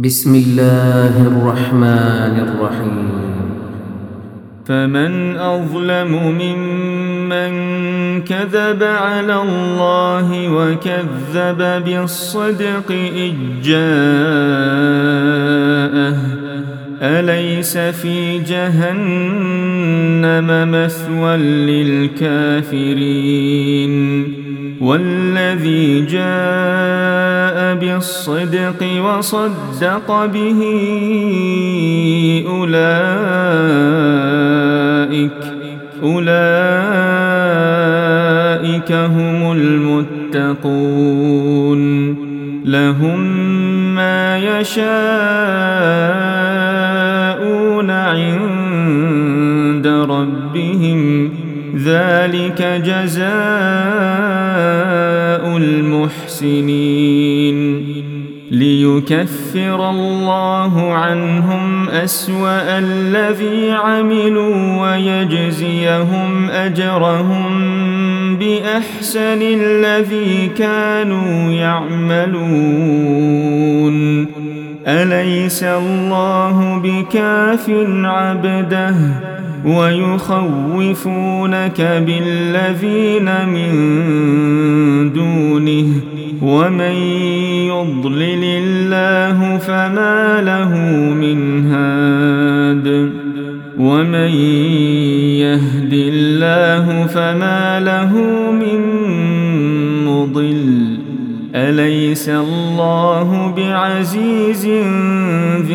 بسم الله الرحمن الرحيم. فمن أظلم ممن كذب على الله وكذب بالصدق إذ جاءه أليس في جهنم مثوى للكافرين والذي جاء بالصدق وصدق به أولئك هم المتقون لهم ما يشاءون عند ربهم ذلك جزاء المحسنين ليكفر الله عنهم أسوأ الذي عملوا ويجزيهم أجرهم بأحسن الذي كانوا يعملون أليس الله بكاف عبده ويخوفونك بالذين من دونه ومن يضلل الله فما له من هاد ومن يهد الله فما له من مضل أليس الله بعزيز ذي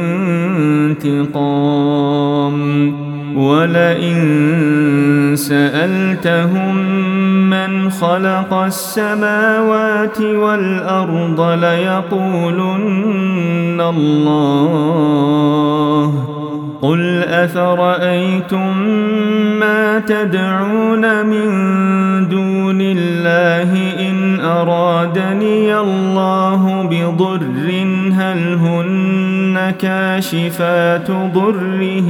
انتقام ولئن سألتهم من خلق السماوات والأرض ليقولن الله قل أفرأيتم ما تدعون من دون الله إن أرادني الله بضر هل هن كاشفات ضره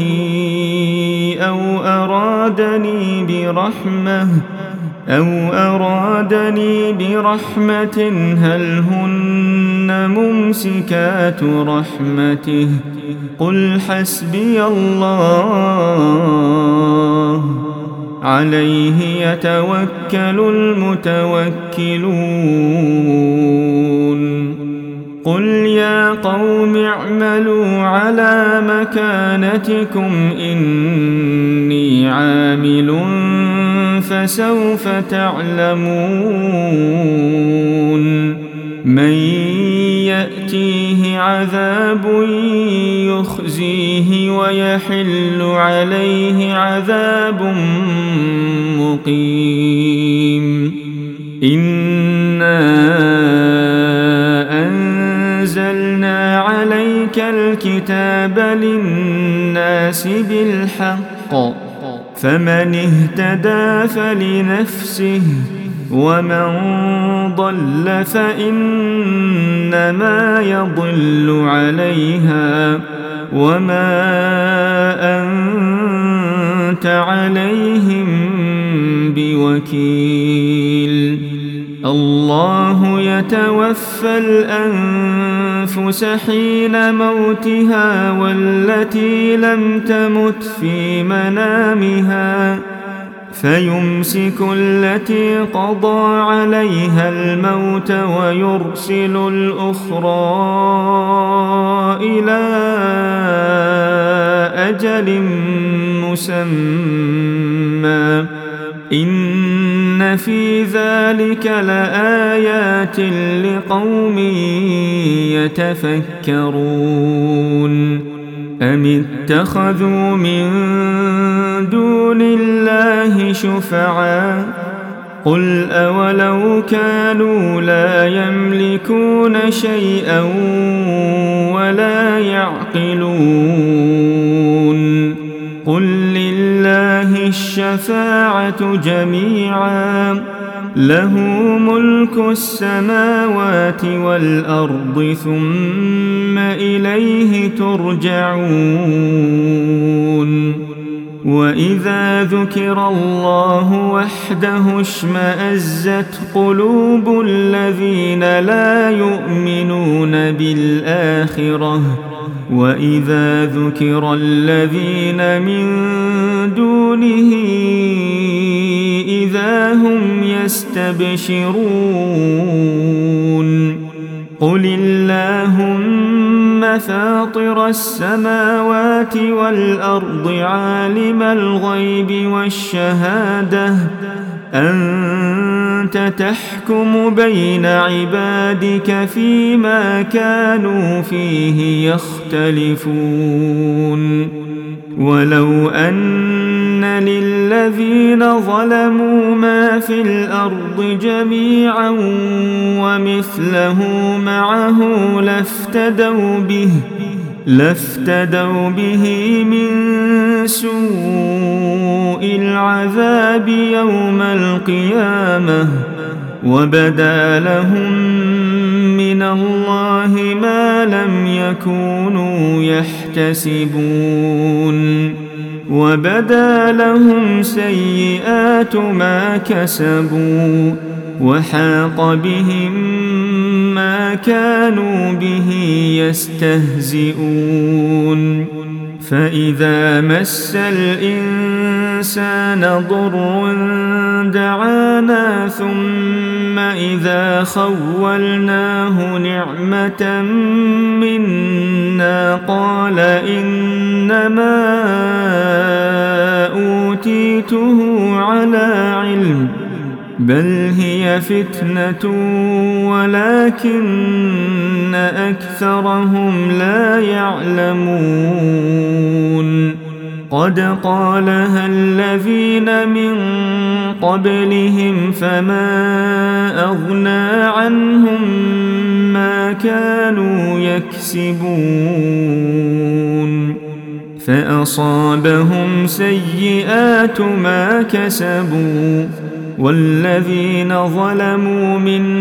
أو أرادني برحمة هل هن ممسكات رحمته قل حسبي الله عليه يتوكل المتوكلون قل يا قوم اعملوا على مكانتكم إني عامل فسوف تعلمون من يأتيه عذاب يخزيه ويحل عليه عذاب مقيم إنا أنزلنا عليك الكتاب للناس بالحق فمن اهتدى فلنفسه ومن ضل فإنما يضل عليها وما أنت عليهم بوكيل الله يتوفى الأنفس حين موتها والتي لم تمت في منامها فيمسك التي قضى عليها الموت ويرسل الأخرى إلى أجل مسمى إن في ذلك لآيات لقوم يتفكرون أم اتخذوا من دون الله شفعاء قل أولو كانوا لا يملكون شيئا ولا يعقلون قل لله الشفاعة جميعا له ملك السماوات والأرض ثم إليه ترجعون وإذا ذكر الله وحده اشمأزت قلوب الذين لا يؤمنون بالآخرة وإذا ذكر الذين من دونه إذا هم يستبشرون قل اللهم فاطر السماوات والأرض عالم الغيب والشهادة أنت تحكم بين عبادك فيما كانوا فيه يختلفون ولو أن للذين ظلموا ما في الأرض جميعا ومثله معه لافتدوا به من سوء العذاب يوم القيامة وبدا لهم من الله ما لم يكونوا يحتسبون وبدا لهم سيئات ما كسبوا وحاق بهم ما كانوا به يستهزئون فإذا مس الإنسان ضر دعانا ثم إذا خولناه نعمة منا قال إنما أوتيته على علم بل هي فتنة ولكن أكثرهم لا يعلمون قد قالها الذين من قبلهم فما أغنى عنهم ما كانوا يكسبون فأصابهم سيئات ما كسبوا والذين ظلموا من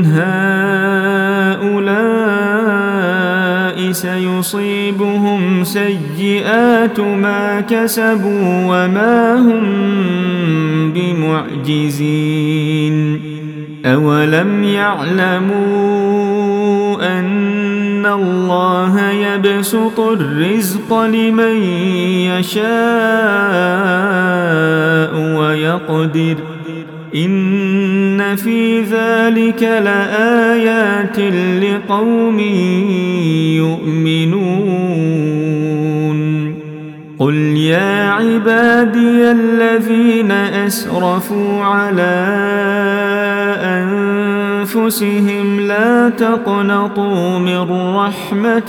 هؤلاء سيصيبهم سيئات ما كسبوا وما هم بمعجزين أولم يعلموا أن الله يبسط الرزق لمن يشاء ويقدر إن في ذلك لآيات لقوم يؤمنون قل يا عبادي الذين أسرفوا على أنفسهم لا تقنطوا من رحمة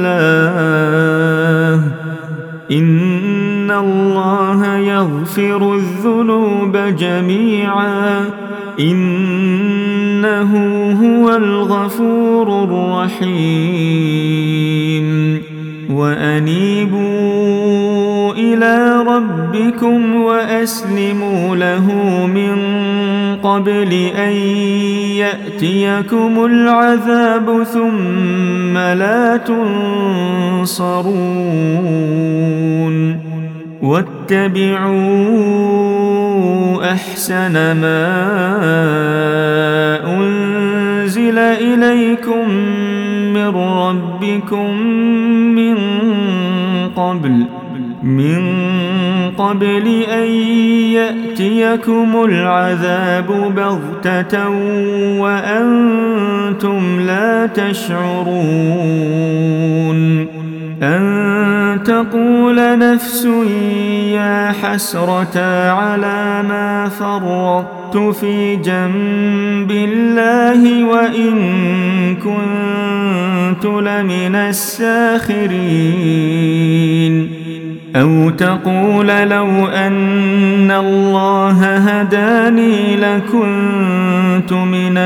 الله إن الله يغفر الذنوب جميعا إنه هو الغفور الرحيم وأنيبوا إلى ربكم وأسلموا له من قبل أن يأتيكم العذاب ثم لا تنصرون واتبعوا أحسن ما أنزل إليكم من ربكم من قبل أن يأتيكم العذاب بغتة وأنتم لا تشعرون أن تقول نفس يا حسرة على ما فرطت في جنب الله وإن كنت لمن الساخرين أو تقول لو أن الله هداني لكنت من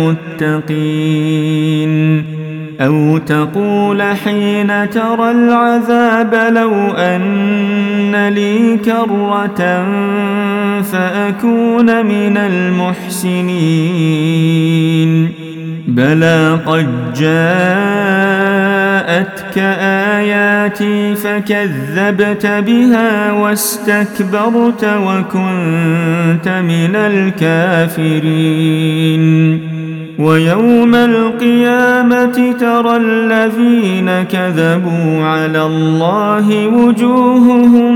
المتقين أو تقول حين ترى العذاب لو أن لي كرة فأكون من المحسنين بلى قد جاءتك آيات آياتي فكذبت بها واستكبرت وكنت من الكافرين ويوم القيامة ترى الذين كذبوا على الله وجوههم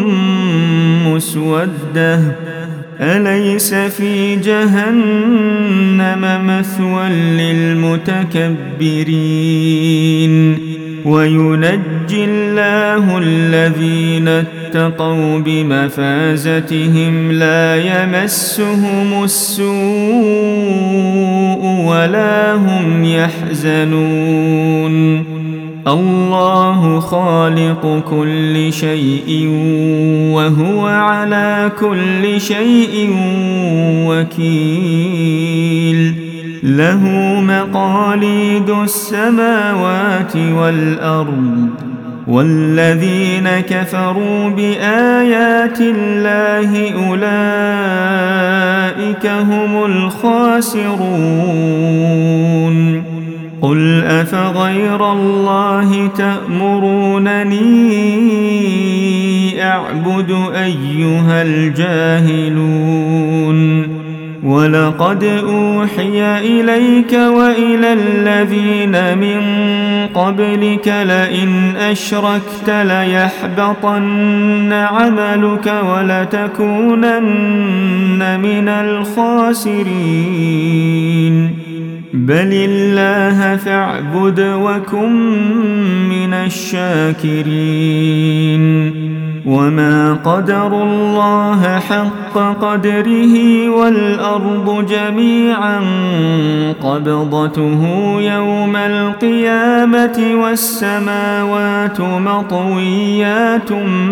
مسودة أليس في جهنم مثوى للمتكبرين وينجي الله الذين اتقوا بمفازتهم لا يمسهم السوء ولا هم يحزنون الله خالق كل شيء وهو على كل شيء وكيل له مقاليد السماوات والأرض والذين كفروا بآيات الله أولئك هم الخاسرون قل أفغير الله تأمرونني أعبد أيها الجاهلون ولقد أوحي إليك وإلى الذين من قبلك لئن أشركت ليحبطن عملك ولتكونن من الخاسرين بل الله فاعبد وكن من الشاكرين وما قدروا الله حق قدره والأرض جميعا قبضته يوم القيامة والسماوات مطويات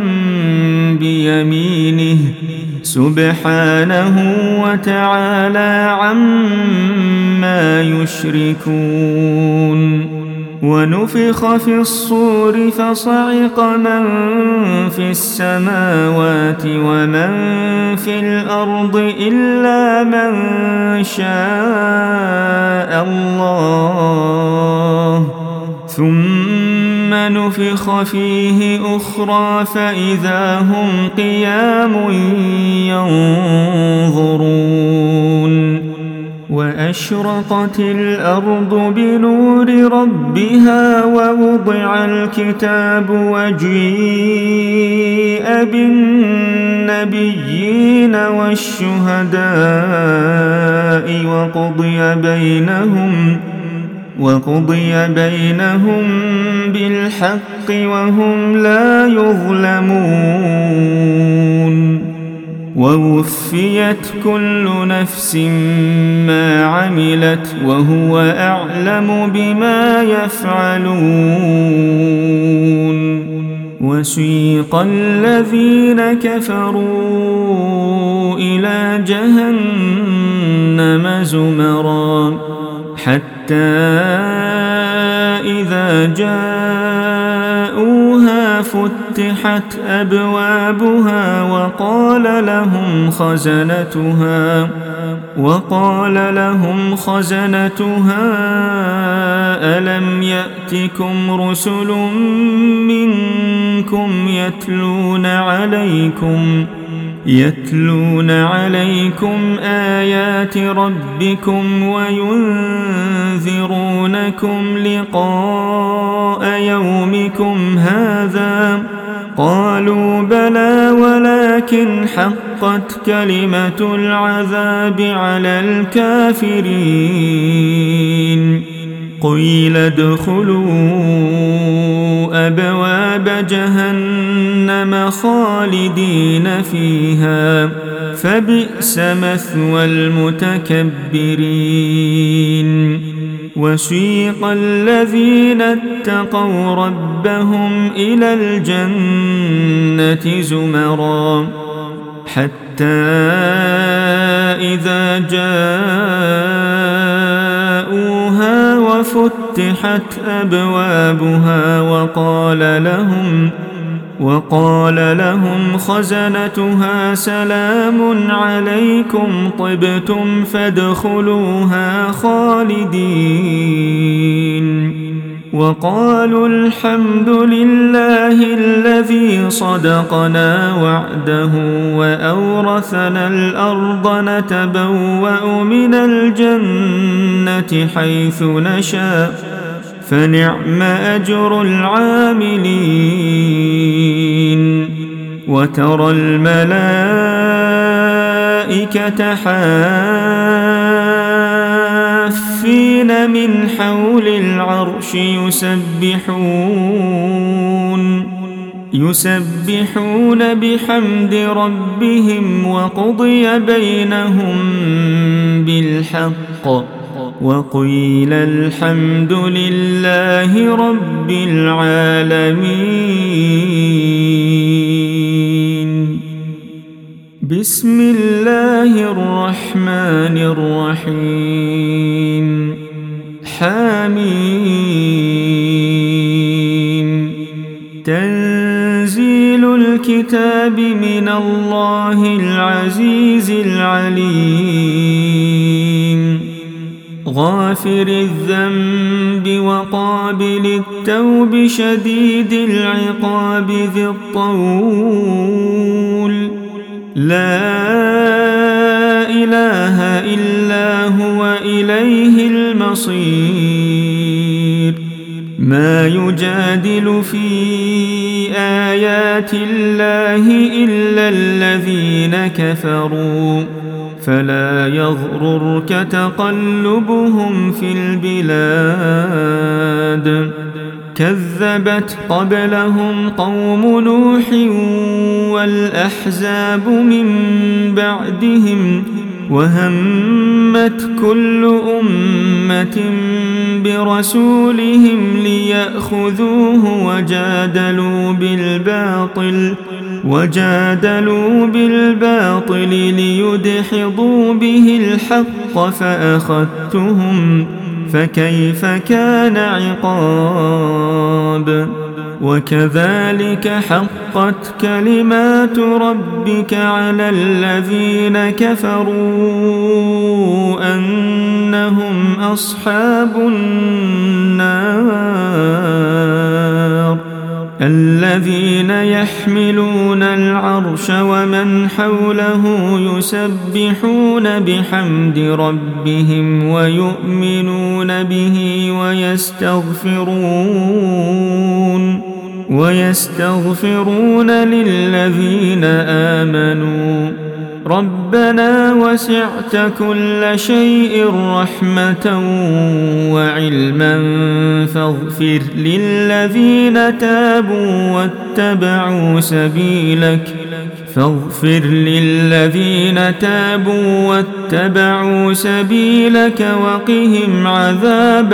بيمينه سبحانه وتعالى عما يشركون ونفخ في الصور فصعق من في السماوات ومن في الأرض إلا من شاء الله ثم نفخ فيه أخرى فإذا هم قيام ينظرون وأشرقت الأرض بنور ربها ووضع الكتاب وجيء بالنبيين والشهداء وقضي بينهم بالحق وهم لا يظلمون ووفيت كل نفس ما عملت وهو أعلم بما يفعلون وسيق الذين كفروا إلى جهنم زمرا حتى إذا جاءوها فتحت أبوابها وقال لهم خزنتها ألم يأتكم رسل منكم يتلون عليكم آيات ربكم وينذرونكم لقاء يومكم هذا قالوا بلى ولكن حقت كلمة العذاب على الكافرين قيل ادخلوا أبواب جهنم خالدين فيها فبئس مثوى المتكبرين وسيق الذين اتقوا ربهم إلى الجنة زمرا حتى إذا جاءوها وفتحت أبوابها وقال لهم خزنتها سلام عليكم طبتم فادخلوها خالدين وقالوا الحمد لله الذي صدقنا وعده وأورثنا الأرض نتبوأ من الجنة حيث نشاء فنعم أجر العاملين وترى الملائكة حافين من حول العرش يسبحون بحمد ربهم وقضي بينهم بالحق وقيل الحمد لله رب العالمين. بسم الله الرحمن الرحيم. حميم. تنزيل الكتاب من الله العزيز العليم غافر الذنب وقابل التوب شديد العقاب ذي الطول لا إله إلا هو إليه المصير. ما يجادل في آيات الله إلا الذين كفروا فلا يغررك تقلبهم في البلاد. كذبت قبلهم قوم نوح والأحزاب من بعدهم وهمت كل أمة برسولهم ليأخذوه وجادلوا بالباطل ليدحضوا به الحق فأخذتهم فكيف كان عقاب. وكذلك حقت كلمات ربك على الذين كفروا أنهم أصحاب النار. الذين يحملون العرش ومن حوله يسبحون بحمد ربهم ويؤمنون به ويستغفرون للذين آمنوا ربنا وسعت كل شيء رحمة وعلما فاغفر للذين تابوا واتبعوا سبيلك وقهم عذاب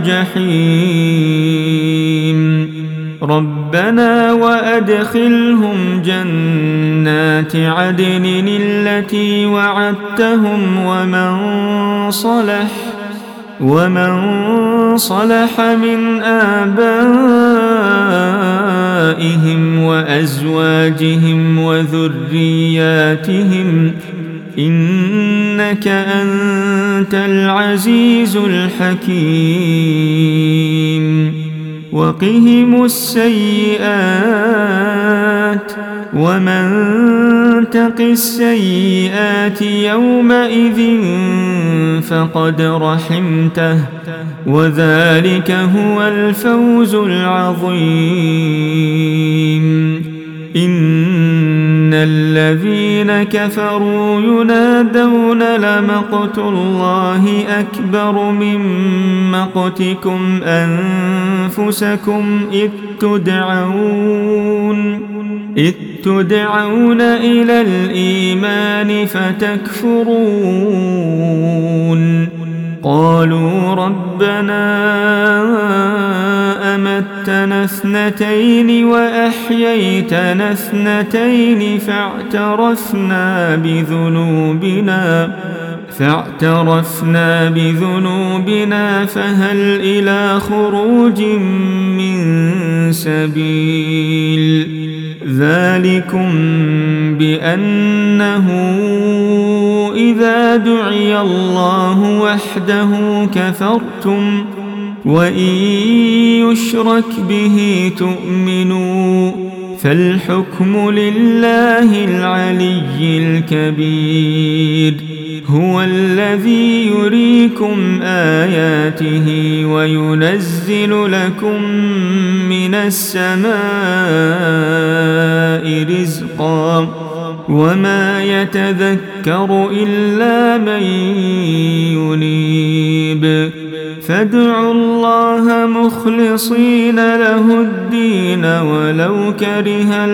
الجحيم. ربنا وأدخلهم جنات عدن التي وعدتهم ومن صلح من آبائهم وأزواجهم وذرياتهم إنك أنت العزيز الحكيم. وقهم السيئات ومن تق السيئات يومئذ فقد رحمته وذلك هو الفوز العظيم. إن الذين كفروا ينادون لمقت الله أكبر من مقتكم أنفسكم إذ تدعون إلى الإيمان فتكفرون. قالوا ربنا أمتنا اثنتين وأحييتنا اثنتين فاعترفنا بذنوبنا فهل إلى خروج من سبيل. ذلكم بأنه إذا دعي الله وحده كفرتم وإن يشرك به تؤمنوا فالحكم لله العلي الكبير. هو الذي يريكم آياته وينزل لكم من السماء رزقا وما يتذكر إلا من ينيب. فادعوا الله مخلصين له الدين ولو كره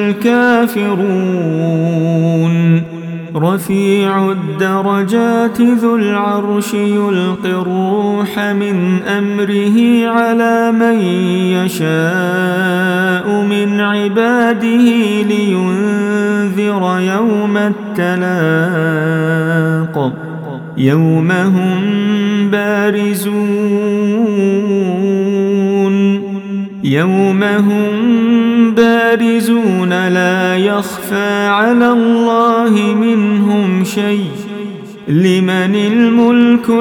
الكافرون. رفيع الدرجات ذو العرش يلقي الروح من أمره على من يشاء من عباده لينذر يوم التلاق يوم هم بارزون لا يخفى على الله منهم شيء. لمن الملك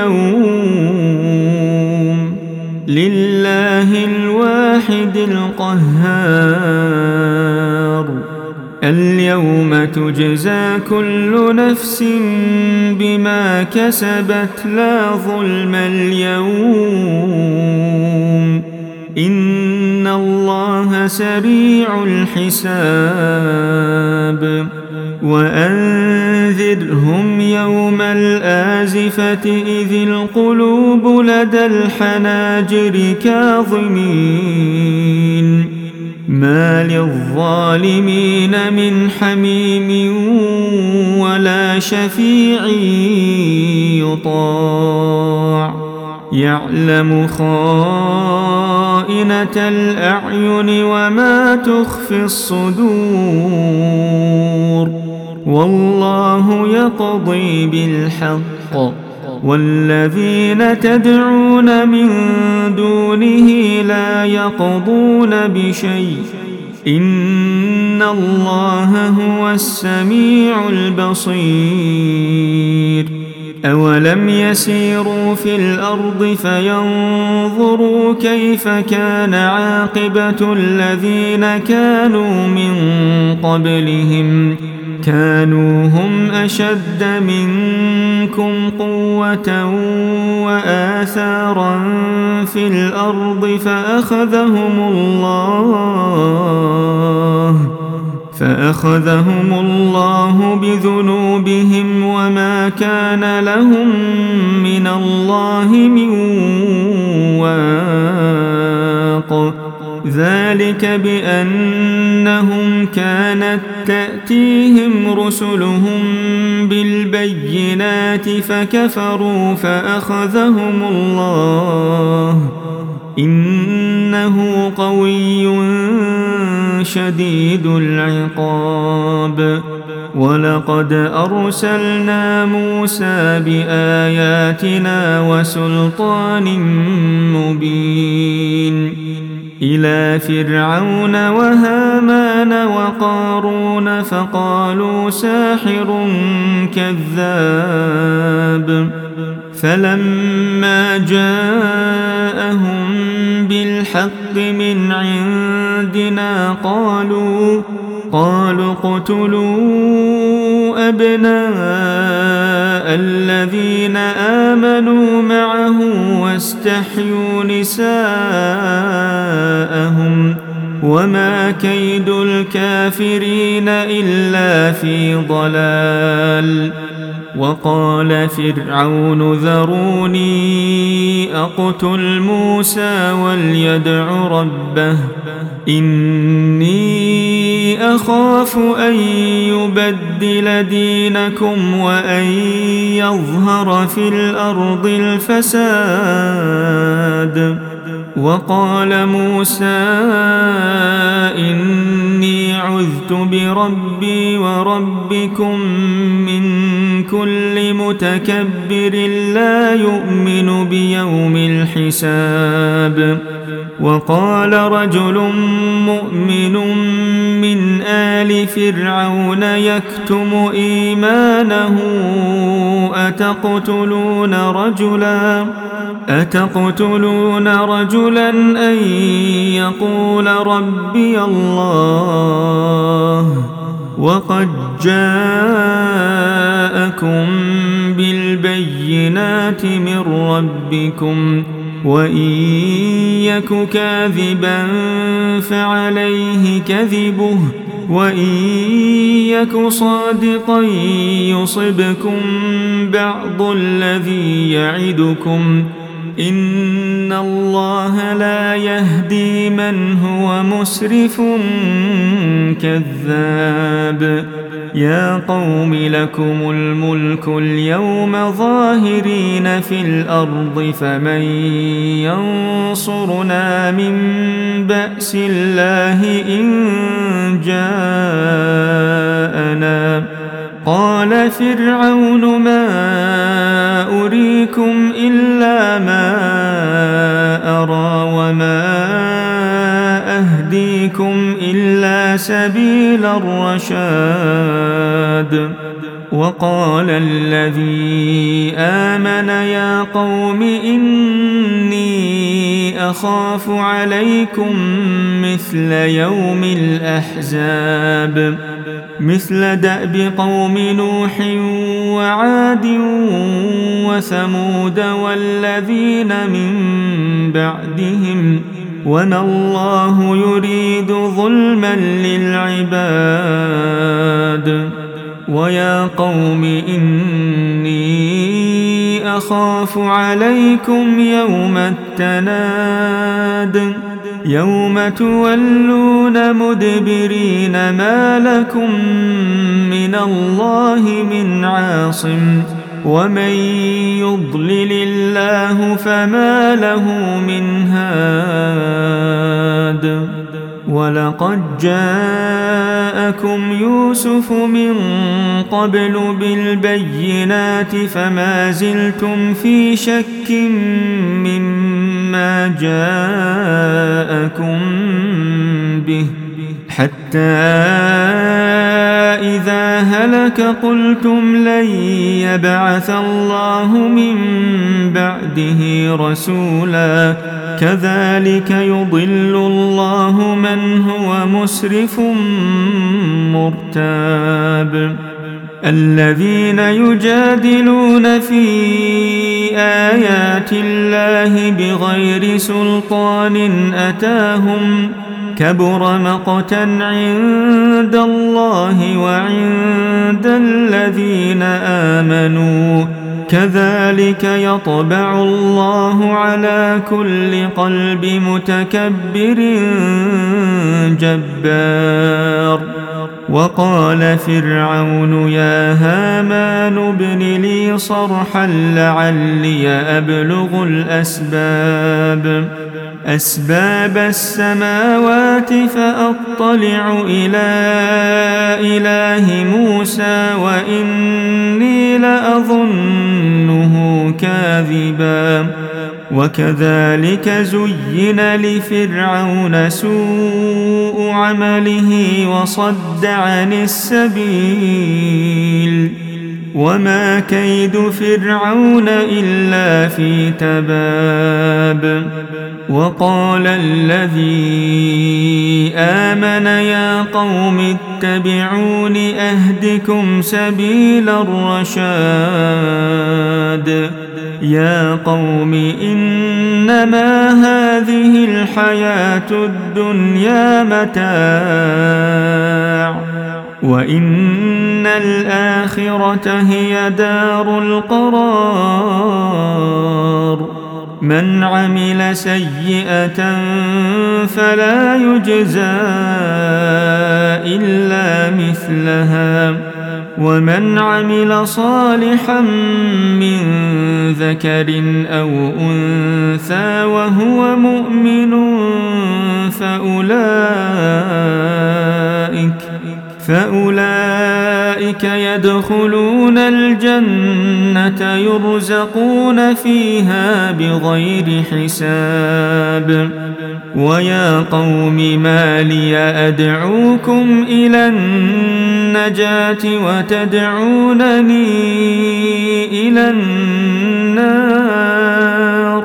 اليوم؟ لله الواحد القهار. اليوم تجزى كل نفس بما كسبت لا ظلم اليوم إن الله سريع الحساب. وأنذرهم يوم الآزفة إذ القلوب لدى الحناجر كاظمين ما للظالمين من حميم ولا شفيع يطاع. يعلم خائنة الأعين وما تخفي الصدور. والله يقضي بالحق والذين تدعون من دونه لا يقضون بشيء إن الله هو السميع البصير. أولم يسيروا في الأرض فينظروا كيف كان عاقبة الذين كانوا من قبلهم كانوا هم أشد منكم قوة وآثارا في الأرض فأخذهم الله بذنوبهم وما كان لهم من الله من واق. ذلك بأنهم كانت تأتيهم رسلهم بالبينات فكفروا فأخذهم الله إنه قوي شديد العقاب. ولقد أرسلنا موسى بآياتنا وسلطان مبين إلى فرعون وهامان وقارون فقالوا ساحر كذاب. فلما جاءهم بالحق من عندنا قالوا اقتلوا أبناء الذين آمنوا معه واستحيوا نساءهم وما كيد الكافرين إلا في ضلال. وقال فرعون ذروني أقتل موسى وليدع ربه إني أخاف أن يبدل دينكم وأن يظهر في الأرض الفساد. وقال موسى إني عذت بربي وربكم من كل متكبر لا يؤمن بيوم الحساب. وقال رجل مؤمن من آل فرعون يكتم إيمانه أتقتلون رجلا أتقتلون رجلا أن يقول ربي الله وقد جاءكم بالبينات من ربكم وإن يك كاذبا فعليه كذبه وإن يك صادقا يصبكم بعض الذي يعدكم إن الله لا يهدي من هو مسرف كذاب يا قوم لكم الملك اليوم ظاهرين في الأرض فمن ينصرنا من بأس الله إن جاءنا قال فرعون ما أريكم إلا ما أرى وما أهديكم إلا سبيل الرشاد وقال الذي آمن يا قوم إني أخاف عليكم مثل يوم الأحزاب مثل دأب قوم نوح وعاد وثمود والذين من بعدهم وما الله يريد ظلما للعباد ويا قوم إني أخاف عليكم يوم التناد يوم تولون مدبرين ما لكم من الله من عاصم ومن يضلل الله فما له من هاد ولقد جاءكم يوسف من قبل بالبينات فما زلتم في شك مما جاءكم به حتى إذا هلك قلتم لن يبعث الله من بعده رسولا كذلك يضل الله من هو مسرف مرتاب الذين يجادلون في آيات الله بغير سلطان أتاهم كبر مقتا عند الله وعند الذين آمنوا كذلك يطبع الله على كل قلب متكبر جبار وقال فرعون يا هامان ابن لي صرحا لعلي أبلغ أسباب السماوات فأطلع إلى إله موسى وإني لأظنه كاذبا وكذلك زين لفرعون سوء عمله وصد عن السبيل وما كيد فرعون إلا في تباب وقال الذي آمن يا قوم اتبعون أهدكم سبيل الرشاد يا قوم إنما هذه الحياة الدنيا متاع وإن الآخرة هي دار القرار من عمل سيئة فلا يجزى إلا مثلها ومن عمل صالحا من ذكر أو أنثى وهو مؤمن فأولئك يدخلون الجنة يرزقون فيها بغير حساب ويا قوم ما لي أدعوكم إلى النجاة وتدعونني إلى النار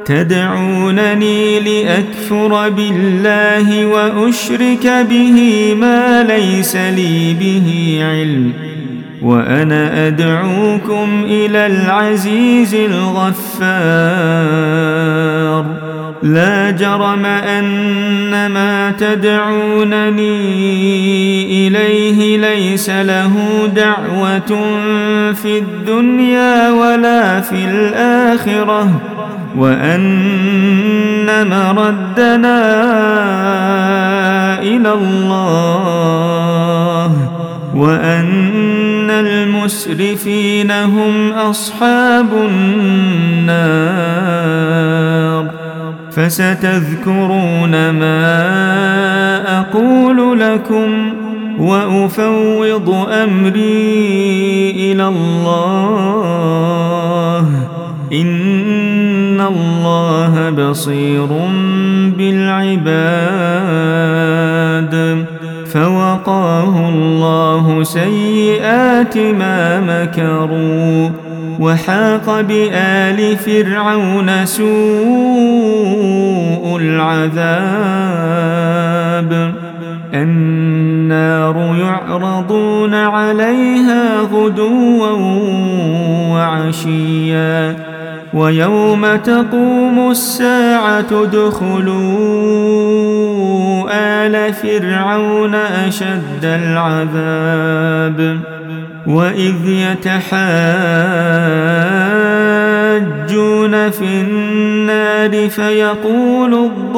تدعونني لأكفر بالله وأشرك به ما ليس لي به علم وأنا أدعوكم إلى العزيز الغفار لا جرم أن ما تدعونني إليه ليس له دعوة في الدنيا ولا في الآخرة وأن مردنا إلى الله وأن المسرفين هم أصحاب النار فستذكرون ما أقول لكم وأفوض أمري إلى الله إن الله بصير بالعباد فوقاه الله سيئات ما مكروا وحاق بآل فرعون سوء العذاب النار يعرضون عليها غدوا وعشيا ويوم تقوم الساعة ادخلوا آل فرعون أشد العذاب وإذ يتحاجون في النار فيقول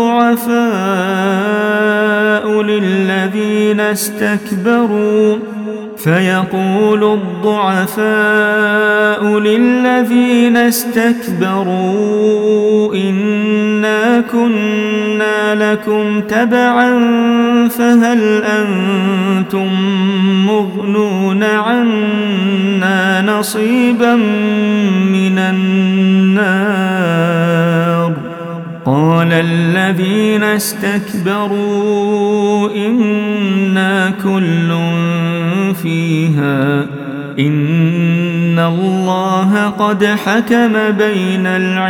الضعفاء للذين استكبروا إنا كنا لكم تبعا فهل أنتم مغنون عنا نصيبا من النار قال الذين استكبروا إنا كل فيها إن الله قد حكم بين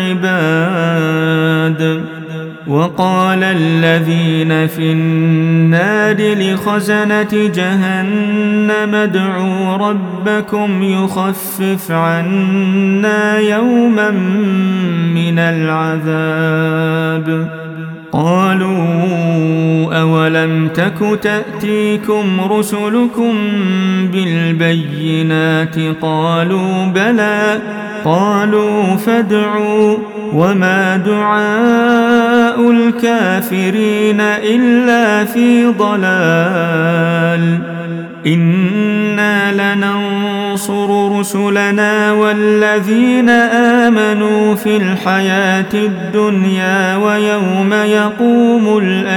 العباد وقال الذين في النار لخزنة جهنم ادعوا ربكم يخفف عنا يوما من العذاب قالوا أولم تك تأتيكم رسلكم بالبينات قالوا بلى قالوا فادعوا وما دعاء الكافرين إلا في ضلال إنا لننصر رسلنا والذين آمنوا في الحياة الدنيا ويوم يقوم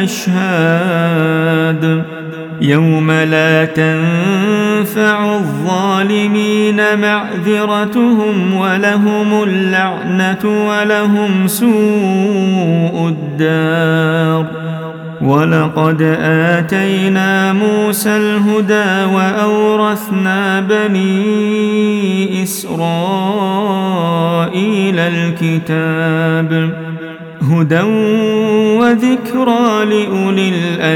الأشهاد يوم لا تنفع الظالمين معذرتهم ولهم اللعنة ولهم سوء الدار ولقد آتينا موسى الهدى وأورثنا بني إسرائيل الكتاب هدى وذكرى لأولي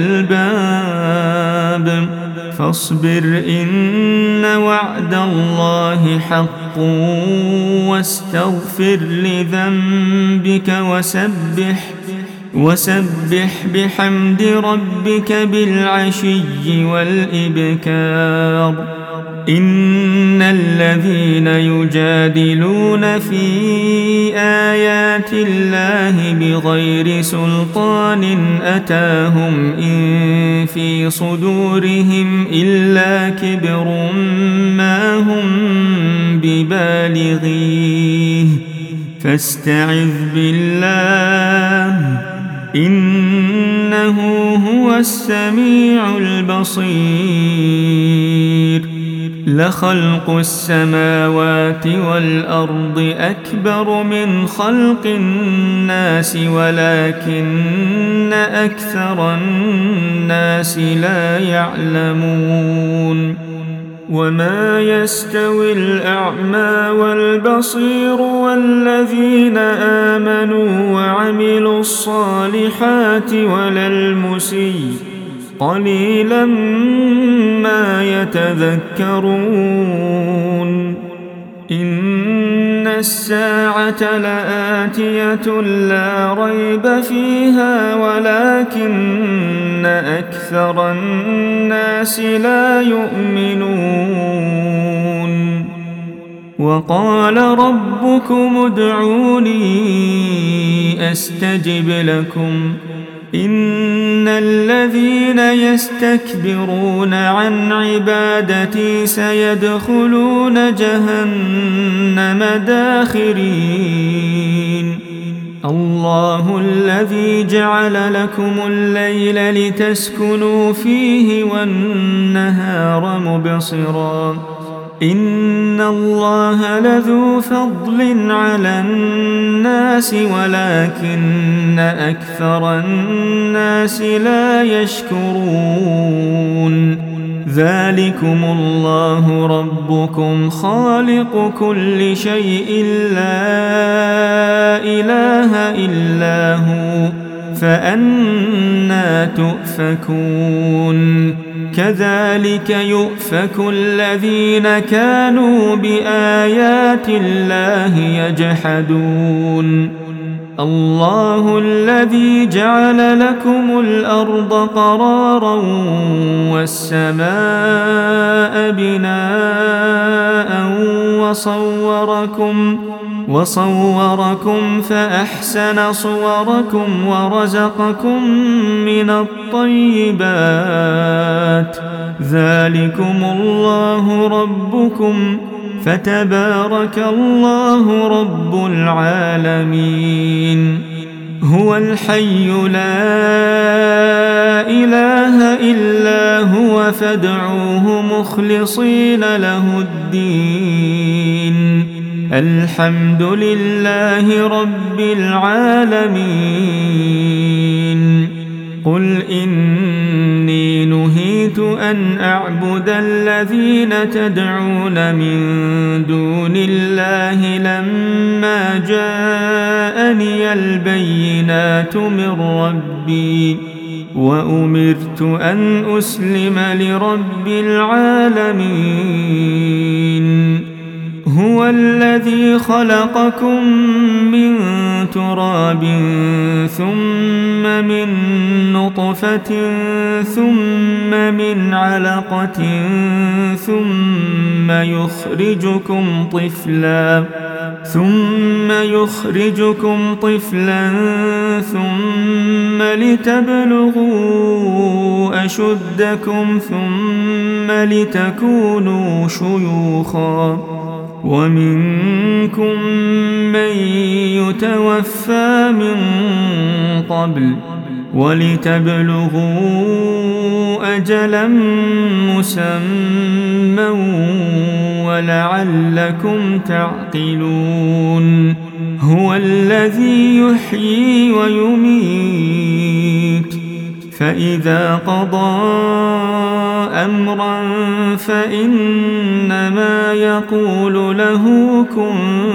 الألباب فاصبر إن وعد الله حق واستغفر لذنبك وسبح بحمد ربك بالعشي والإبكار إن الذين يجادلون في آيات الله بغير سلطان أتاهم إن في صدورهم إلا كبر ما هم ببالغيه فاستعذ بالله إنه هو السميع البصير لخلق السماوات والأرض أكبر من خلق الناس ولكن أكثر الناس لا يعلمون وما يستوي الأعمى والبصير والذين آمنوا وعملوا الصالحات ولا المسيء قليلا ما يتذكرون إن الساعة لآتية لا ريب فيها ولكن أكثر الناس لا يؤمنون وقال ربكم ادعوني أستجب لكم إن الذين يستكبرون عن عبادتي سيدخلون جهنم داخرين الله الذي جعل لكم الليل لتسكنوا فيه والنهار مبصرا إن الله لذو فضل على الناس ولكن أكثر الناس لا يشكرون ذلكم الله ربكم خالق كل شيء لا إله إلا هو فأنى تؤفكون كذلك يؤفك الذين كانوا بآيات الله يجحدون الله الذي جعل لكم الأرض قرارا والسماء بناء وصوركم فأحسن صوركم ورزقكم من الطيبات ذلكم الله ربكم فتبارك الله رب العالمين هو الحي لا إله إلا هو فادعوه مخلصين له الدين الحمد لله رب العالمين قل إني نهيت أن أعبد الذين تدعون من دون الله لما جاءني البينات من ربي وأمرت أن أسلم لرب العالمين هو الذي خلقكم من تراب ثم من نطفة ثم من علقة ثم يخرجكم طفلا ثم لتبلغوا أشدكم ثم لتكونوا شيوخا ومنكم من يتوفى من قبل ولتبلغوا أجلا مسمى ولعلكم تعقلون هو الذي يحيي ويميت فإذا قضى أمرا فإنما يقول له كن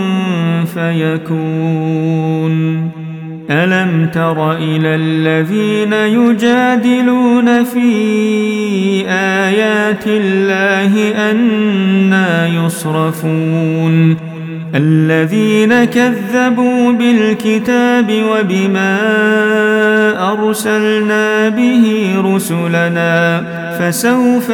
فيكون ألم تر إلى الذين يجادلون في آيات الله أنى يصرفون الذين كذبوا بالكتاب وبما أرسلنا به رسلنا فسوف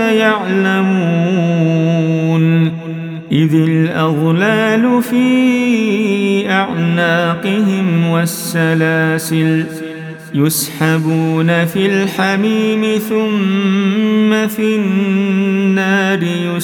يعلمون إذ الأغلال في أعناقهم والسلاسل يسحبون في الحميم ثم في النار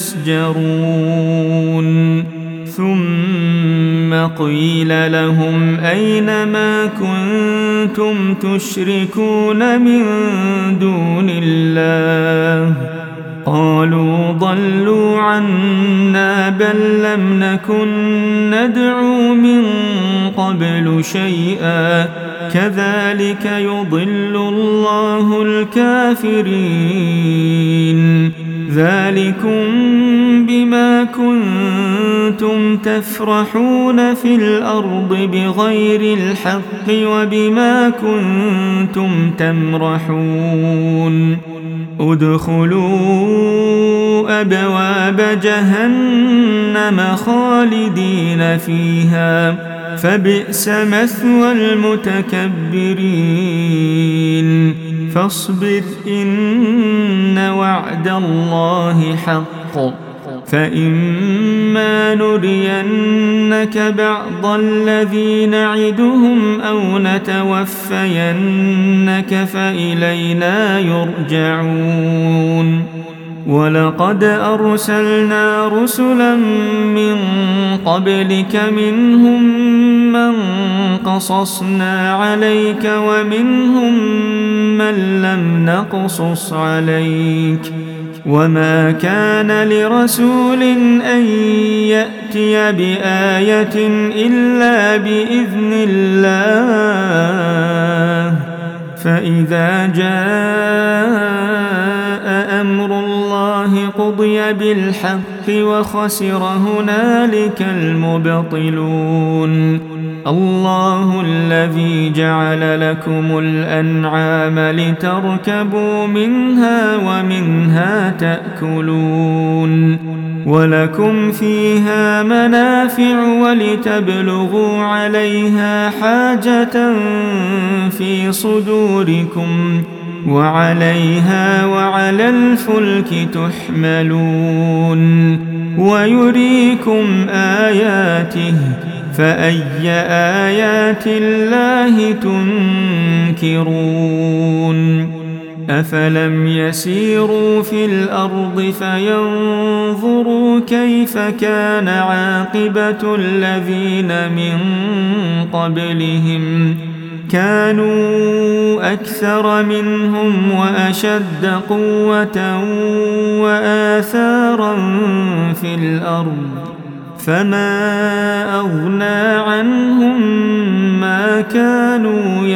يسجرون ثم قيل لهم أين ما كنتم تشركون من دون الله قالوا ضلوا عنا بل لم نكن ندعو من قبل شيئا كذلك يضل الله الكافرين ذلكم بما كنتم تفرحون في الأرض بغير الحق وبما كنتم تمرحون ادخلوا أبواب جهنم خالدين فيها فبئس مثوى المتكبرين فاصبر إن وعد الله حق فإما نرينك بعض الذي نعدهم أو نتوفينك فإلينا يرجعون ولقد أرسلنا رسلا من قبلك منهم من قصصنا عليك ومنهم من لم نقصص عليك وما كان لرسول أن يأتي بآية إلا بإذن الله فإذا جاء أمر الله قضي بالحق وخسر هنالك المبطلون الله الذي جعل لكم الأنعام لتركبوا منها ومنها تأكلون ولكم فيها منافع ولتبلغوا عليها حاجة في صدوركم وعليها وعلى الفلك تحملون ويريكم آياته فأي آيات الله تنكرون أفلم يسيروا في الأرض فينظروا كيف كان عاقبة الذين من قبلهم كانوا أكثر منهم وأشد قوة وآثارا في الأرض فما أغنى عنهم ما كانوا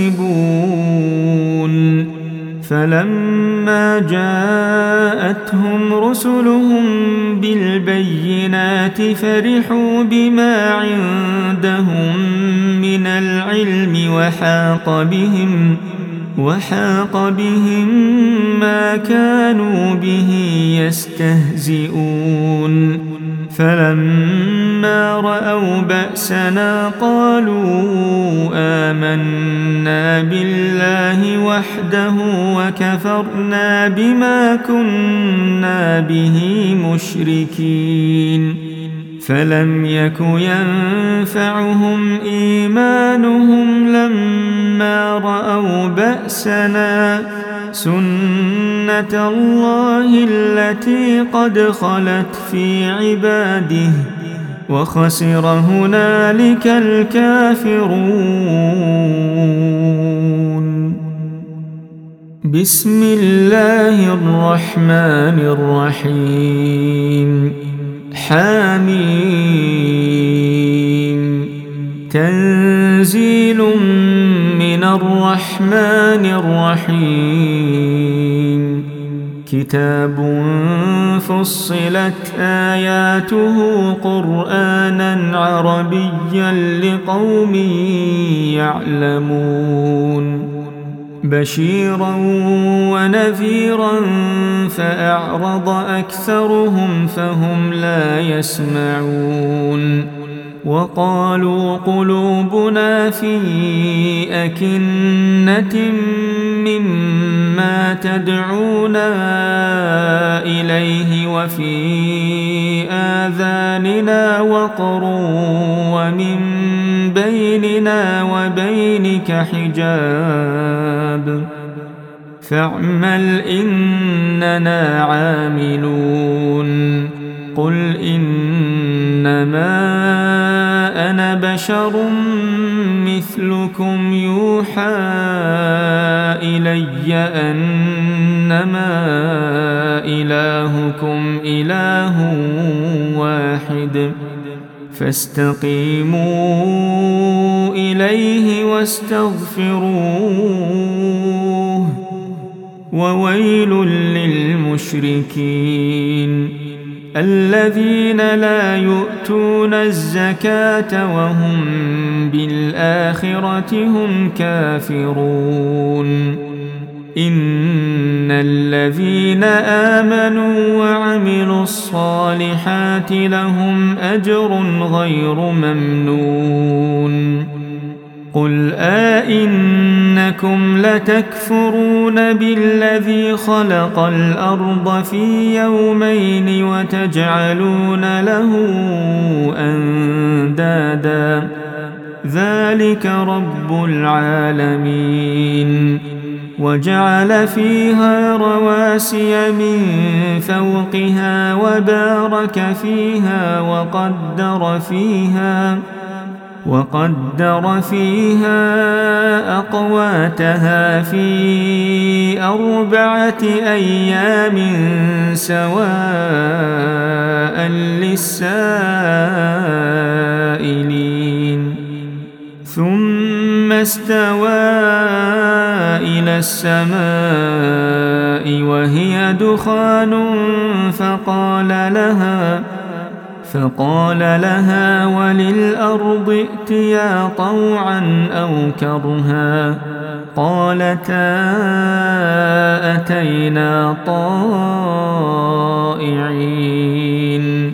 يكسبون فلما جاءتهم رسلهم بالبينات فرحوا بما عندهم من العلم وحاق بهم ما كانوا به يستهزئون فلما رأوا بأسنا قالوا آمنا بالله وحده وكفرنا بما كنا به مشركين فلم يك ينفعهم إيمانهم لما رأوا بأسنا سنة الله التي قد خلت في عباده وخسر هنالك الكافرون بسم الله الرحمن الرحيم حميم تنزيل من الرحمن الرحيم كتاب فصلت آياته قرآنا عربيا لقوم يعلمون بشيرا ونذيرا فأعرض أكثرهم فهم لا يسمعون وقالوا قلوبنا في أكنة مما تدعونا إليه وفي آذاننا وقر ومن بيننا وبينك حجاب فاعمل إننا عاملون قل إنما أنا بشر مثلكم يوحى إلي أنما إلهكم إله واحد فاستقيموا إليه واستغفروه وويل للمشركين الذين لا يؤتون الزكاة وهم بالآخرة هم كافرون إن الذين آمنوا وعملوا الصالحات لهم أجر غير ممنون قل أئنكم لتكفرون بالذي خلق الأرض في يومين وتجعلون له أندادا ذلك رب العالمين وجعل فيها رواسي من فوقها وبارك فيها وقدر فيها أقواتها في 4 أيام سواء للسائلين ثم استوى إلى السماء وهي دخان فقال لها وللأرض ائتيا طوعا أو كرها قالتا أتينا طائعين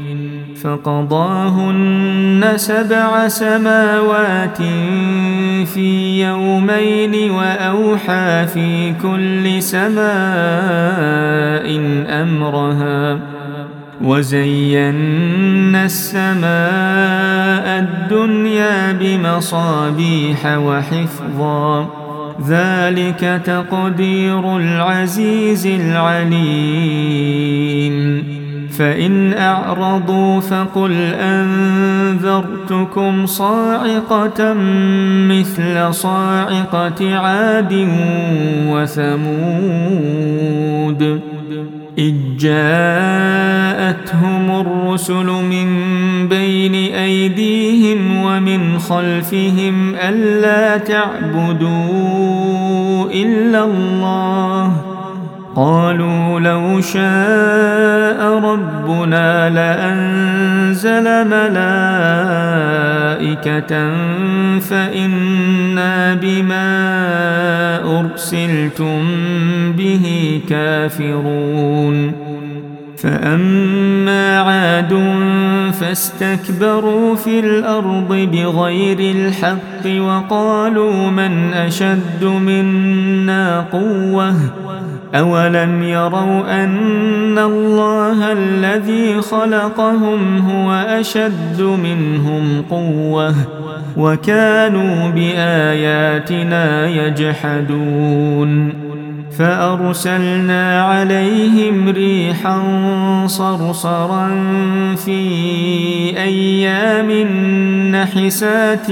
فقضاهن 7 سماوات في يومين وأوحى في كل سماء أمرها وزينا السماء الدنيا بمصابيح وحفظا ذلك تقدير العزيز العليم فإن أعرضوا فقل أنذرتكم صاعقة مثل صاعقة عاد وثمود إذ جاءتهم الرسل من بين أيديهم ومن خلفهم ألا تعبدوا إلا الله قالوا لو شاء ربنا لأنزل ملائكة فإنا بما أرسلتم به كافرون فأما عاد فاستكبروا في الأرض بغير الحق وقالوا من أشد منا قوة أولم يروا أن الله الذي خلقهم هو أشد منهم قوة وكانوا بآياتنا يجحدون فأرسلنا عليهم ريحا صرصرا في أيام نحسات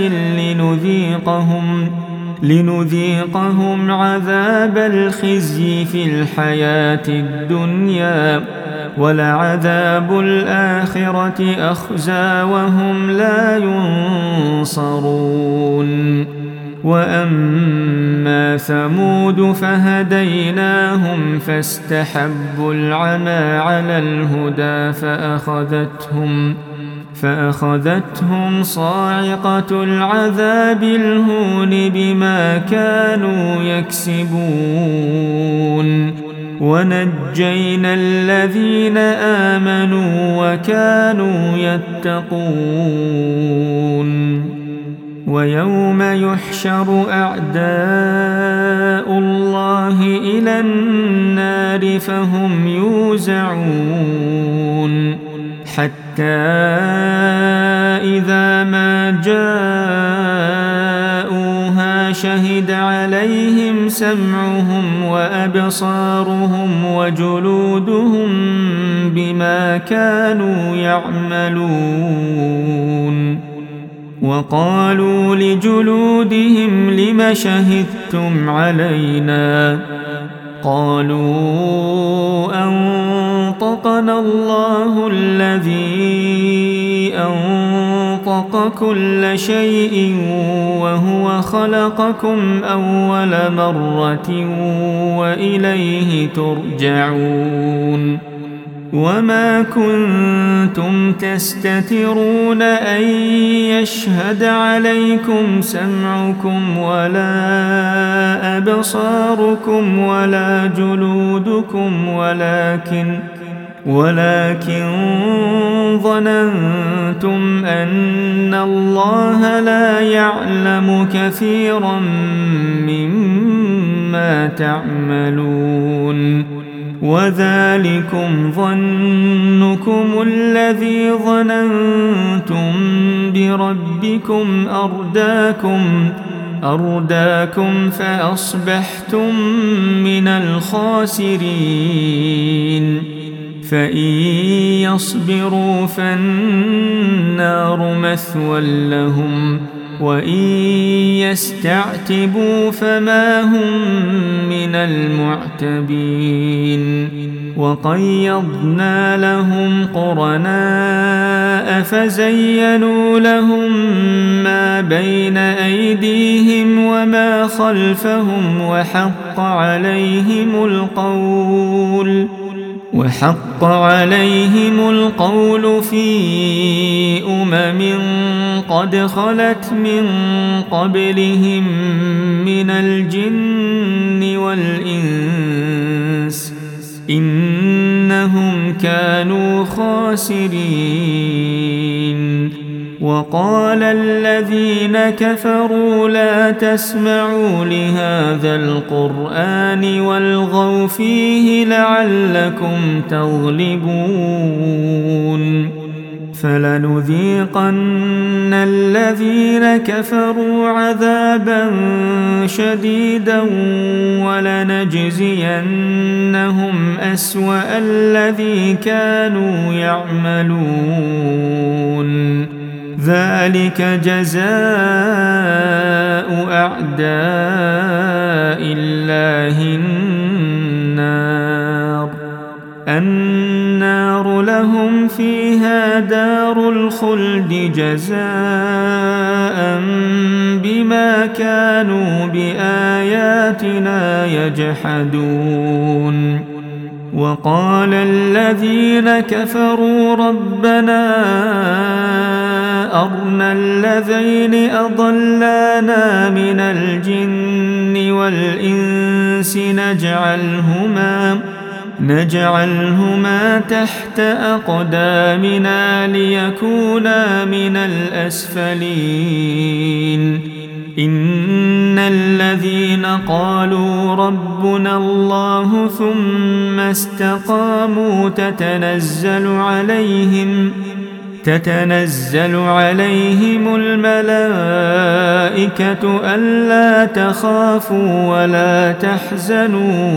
لنذيقهم عذاب الخزي في الحياة الدنيا ولعذاب الآخرة أخزى وهم لا ينصرون وأما ثمود فهديناهم فاستحبوا العمى على الهدى فأخذتهم صاعقة العذاب الهون بما كانوا يكسبون ونجينا الذين آمنوا وكانوا يتقون ويوم يحشر أعداء الله إلى النار فهم يوزعون حتى إذا ما جاءوها شهد عليهم سمعهم وأبصارهم وجلودهم بما كانوا يعملون وقالوا لجلودهم لم شهدتم علينا قالوا أنطقنا الله الذي أنطق أنطق كل شيء وهو خلقكم أول مرة وإليه ترجعون وما كنتم تستترون أن يشهد عليكم سمعكم ولا أبصاركم ولا جلودكم ولكن ظننتم أن الله لا يعلم كثيرا مما تعملون وذلكم ظنكم الذي ظننتم بربكم أرداكم فأصبحتم من الخاسرين فإن يصبروا فالنار مثوى لهم وإن يستعتبوا فما هم من المعتبين وقيضنا لهم قرناء فزينوا لهم ما بين أيديهم وما خلفهم وحق عليهم القول في قد خلت من قبلهم من الجن والإنس إنهم كانوا خاسرين وقال الذين كفروا لا تسمعوا لهذا القرآن والغوا فيه لعلكم تغلبون فلنذيقن الذين كفروا عذابا شديدا ولنجزينهم أسوأ الذي كانوا يعملون ذلك جزاء أعداء الله النار لهم فيها دار الخلد جزاء بما كانوا بآياتنا يجحدون وقال الذين كفروا ربنا أرنا الذين أضلانا من الجن والإنس نجعلهما تحت أقدامنا ليكونا من الأسفلين إن الذين قالوا ربنا الله ثم استقاموا تتنزل عليهم الملائكة ألا تخافوا ولا تحزنوا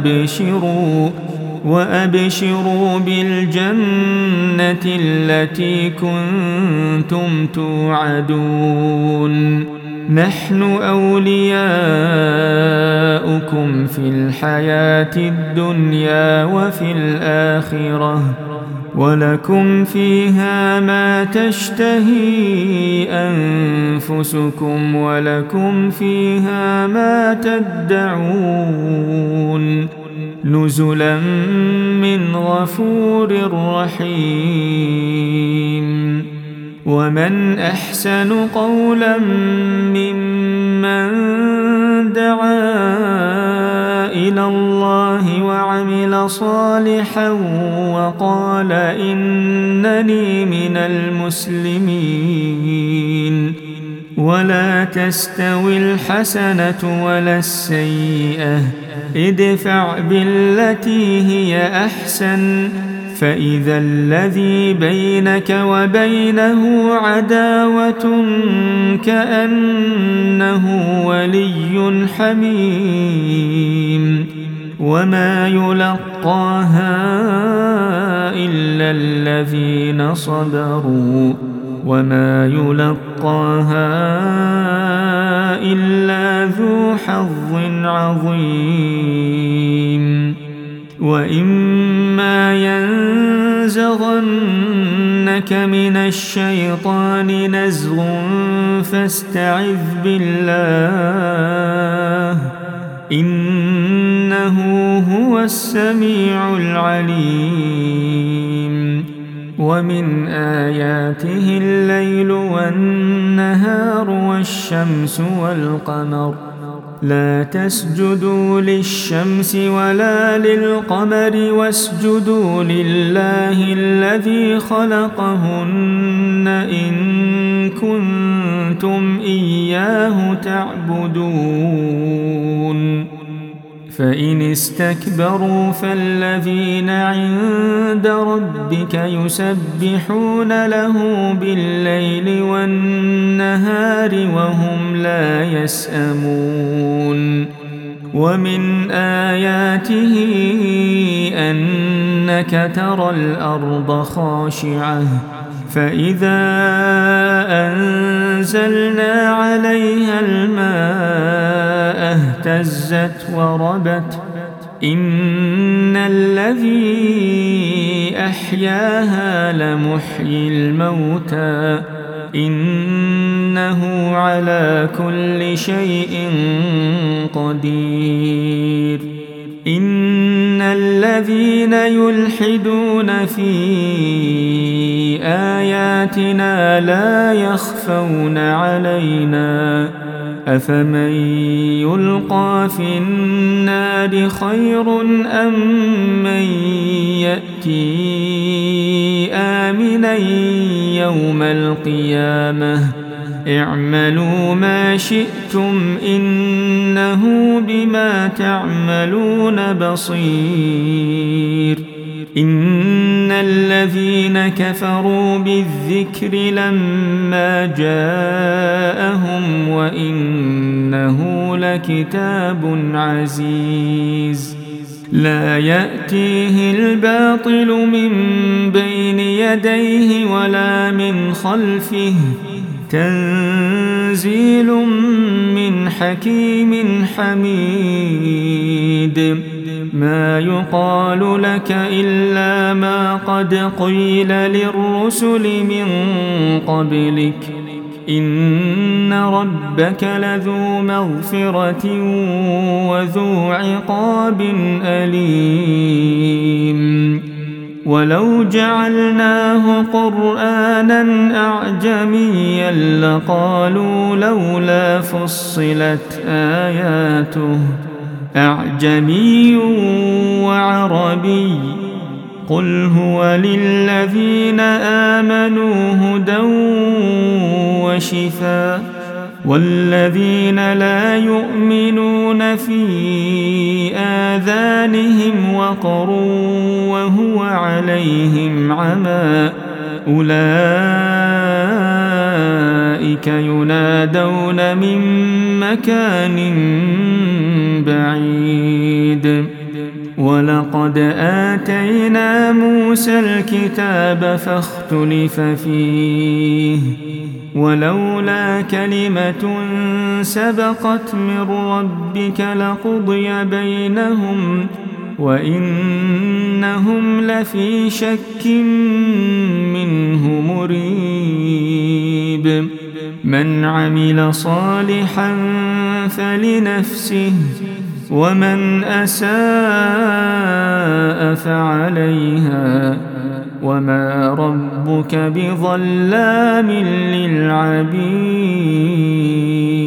وأبشروا بالجنة التي كنتم توعدون نحن أولياؤكم في الحياة الدنيا وفي الآخرة ولكم فيها ما تشتهي أنفسكم ولكم فيها ما تدعون نزلا من غفور رحيم ومن أحسن قولا ممن دعا إلى الله وعمل صالحا وقال إنني من المسلمين ولا تستوي الحسنة ولا السيئة ادفع بالتي هي أحسن فإذا الذي بينك وبينه عداوة كأنه ولي حميم وما يلقاها إلا الذين صبروا وما يلقاها إلا ذو حظ عظيم وإما ينزغنك ينزغنك من الشيطان نزغ فاستعذ بالله إنه هو السميع العليم ومن آياته الليل والنهار والشمس والقمر لا تسجدوا للشمس ولا للقمر واسجدوا لله الذي خلقهن إن كنتم إياه تعبدون فإن استكبروا فالذين عند ربك يسبحون له بالليل والنهار وهم لا يسأمون ومن آياته أنك ترى الأرض خاشعة فإذا أنزلنا عليها الماء اهتزت وربت إن الذي أحياها لمحيي الموتى إنه على كل شيء قدير إن الذين يلحدون في آياتنا لا يخفون علينا أفمن يلقى في النار خير أم من يأتي آمنا يوم القيامة اعملوا ما شئتم إنه بما تعملون بصير إن الذين كفروا بالذكر لما جاءهم وإنه لكتاب عزيز لا يأتيه الباطل من بين يديه ولا من خلفه تنزيل من حكيم حميد ما يقال لك إلا ما قد قيل للرسل من قبلك إن ربك لذو مغفرة وذو عقاب أليم ولو جعلناه قرآنا أعجميا لقالوا لولا فصلت آياته أعجمي وعربي قل هو للذين آمنوا هدى وشفاء والذين لا يؤمنون في آذانهم وقر وهو عليهم عمى أولئك ينادون من مكان بعيد ولقد آتينا موسى الكتاب فاختلف فيه ولولا كلمة سبقت من ربك لقضي بينهم وإنهم لفي شك منه مريب من عمل صالحا فلنفسه ومن أساء فعليها وما ربك بظلام للعبيد